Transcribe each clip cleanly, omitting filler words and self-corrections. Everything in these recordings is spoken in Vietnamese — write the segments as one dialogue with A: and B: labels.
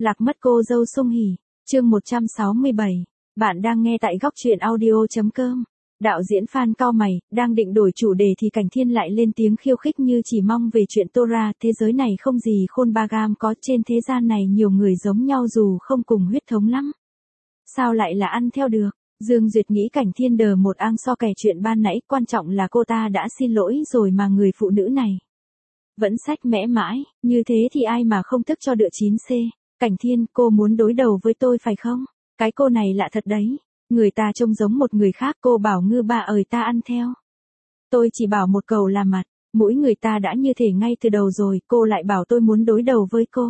A: Lạc mất cô dâu Sung Hỉ, chương 167. Bạn đang nghe tại góc truyện audio.com. Đạo diễn Phan cau mày, đang định đổi chủ đề thì Cảnh Thiên lại lên tiếng khiêu khích như chỉ mong về chuyện Tora. Thế giới này không gì khôn ba gam có, trên thế gian này nhiều người giống nhau dù không cùng huyết thống lắm. Sao lại là ăn theo được? Dương Duyệt nghĩ Cảnh Thiên đờ một ang so kè chuyện ban nãy, quan trọng là cô ta đã xin lỗi rồi mà người phụ nữ này vẫn sách mẽ mãi, như thế thì ai mà không tức cho đựa 9C. Cảnh Thiên, cô muốn đối đầu với tôi phải không? Cái cô này lạ thật đấy. Người ta trông giống một người khác, cô bảo ngư bà ơi ta ăn theo. Tôi chỉ bảo một câu là mặt, mũi người ta đã như thể ngay từ đầu rồi, cô lại bảo tôi muốn đối đầu với cô.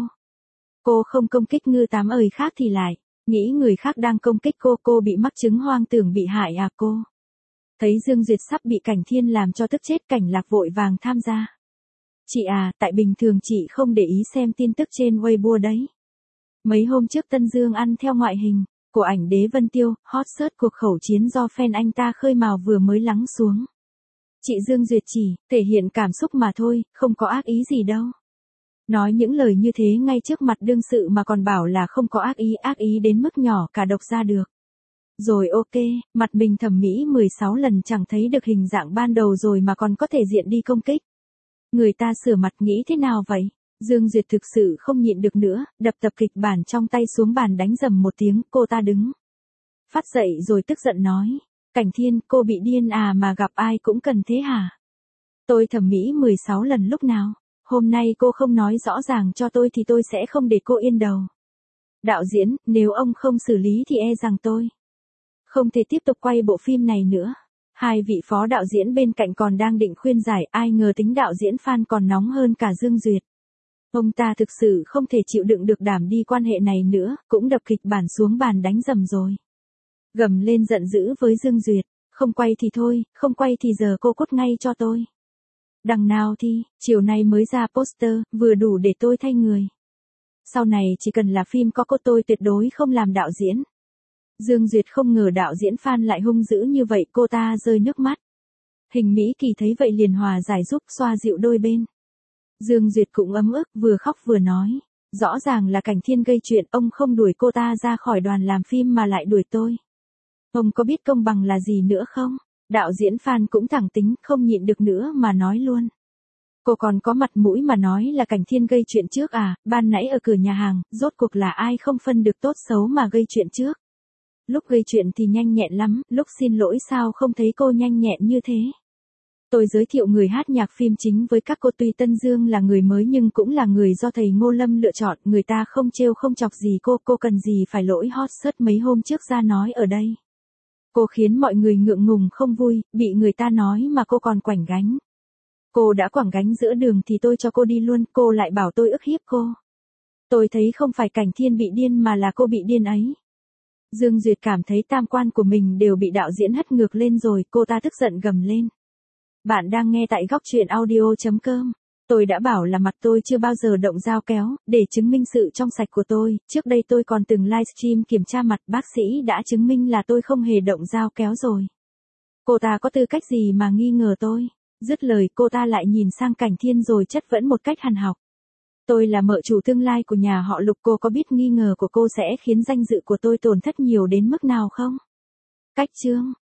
A: Cô không công kích ngư tám ơi khác thì lại nghĩ người khác đang công kích cô bị mắc chứng hoang tưởng bị hại à cô? Thấy Dương Duyệt sắp bị Cảnh Thiên làm cho tức chết, Cảnh Lạc vội vàng tham gia. Chị à, tại bình thường chị không để ý xem tin tức trên Weibo đấy. Mấy hôm trước Tân Dương ăn theo ngoại hình của ảnh Đế Vân Tiêu, hot search cuộc khẩu chiến do fan anh ta khơi mào vừa mới lắng xuống. Chị Dương Duyệt chỉ thể hiện cảm xúc mà thôi, không có ác ý gì đâu. Nói những lời như thế ngay trước mặt đương sự mà còn bảo là không có ác ý đến mức nhỏ cả độc ra được. Rồi ok, mặt mình thẩm mỹ 16 lần chẳng thấy được hình dạng ban đầu rồi mà còn có thể diện đi công kích. Người ta sửa mặt nghĩ thế nào vậy? Dương Duyệt thực sự không nhịn được nữa, đập tập kịch bản trong tay xuống bàn đánh rầm một tiếng, cô ta đứng phát dậy rồi tức giận nói. Cảnh Thiên, cô bị điên à mà gặp ai cũng cần thế hả? Tôi thẩm mỹ 16 lần lúc nào? Hôm nay cô không nói rõ ràng cho tôi thì tôi sẽ không để cô yên đầu. Đạo diễn, nếu ông không xử lý thì e rằng tôi không thể tiếp tục quay bộ phim này nữa. Hai vị phó đạo diễn bên cạnh còn đang định khuyên giải, ai ngờ tính đạo diễn Phan còn nóng hơn cả Dương Duyệt. Ông ta thực sự không thể chịu đựng được đảm đi quan hệ này nữa, cũng đập kịch bản xuống bàn đánh rầm rồi. Gầm lên giận dữ với Dương Duyệt, không quay thì thôi, không quay thì giờ cô cút ngay cho tôi. Đằng nào thì, chiều nay mới ra poster, vừa đủ để tôi thay người. Sau này chỉ cần là phim có cô tôi tuyệt đối không làm đạo diễn. Dương Duyệt không ngờ đạo diễn Phan lại hung dữ như vậy, cô ta rơi nước mắt. Hình Mỹ Kỳ thấy vậy liền hòa giải giúp xoa dịu đôi bên. Dương Duyệt cũng ấm ức, vừa khóc vừa nói. Rõ ràng là Cảnh Thiên gây chuyện, ông không đuổi cô ta ra khỏi đoàn làm phim mà lại đuổi tôi. Ông có biết công bằng là gì nữa không? Đạo diễn Phan cũng thẳng tính, không nhịn được nữa mà nói luôn. Cô còn có mặt mũi mà nói là Cảnh Thiên gây chuyện trước à? Ban nãy ở cửa nhà hàng, rốt cuộc là ai không phân được tốt xấu mà gây chuyện trước? Lúc gây chuyện thì nhanh nhẹn lắm, lúc xin lỗi sao không thấy cô nhanh nhẹn như thế? Tôi giới thiệu người hát nhạc phim chính với các cô, tuy Tân Dương là người mới nhưng cũng là người do thầy Ngô Lâm lựa chọn, người ta không trêu không chọc gì cô cần gì phải lỗi hot search mấy hôm trước ra nói ở đây. Cô khiến mọi người ngượng ngùng không vui, bị người ta nói mà cô còn quảnh gánh. Cô đã quẳng gánh giữa đường thì tôi cho cô đi luôn, cô lại bảo tôi ức hiếp cô. Tôi thấy không phải Cảnh Thiên bị điên mà là cô bị điên ấy. Dương Duyệt cảm thấy tam quan của mình đều bị đạo diễn hất ngược lên rồi, cô ta tức giận gầm lên. Bạn đang nghe tại góc truyện audio.com. Tôi đã bảo là mặt tôi chưa bao giờ động dao kéo, để chứng minh sự trong sạch của tôi, trước đây tôi còn từng livestream kiểm tra mặt, bác sĩ đã chứng minh là tôi không hề động dao kéo rồi. Cô ta có tư cách gì mà nghi ngờ tôi? Dứt lời cô ta lại nhìn sang Cảnh Thiên rồi chất vấn một cách hằn học. Tôi là mợ chủ tương lai của nhà họ Lục, cô có biết nghi ngờ của cô sẽ khiến danh dự của tôi tổn thất nhiều đến mức nào không? Cách chương.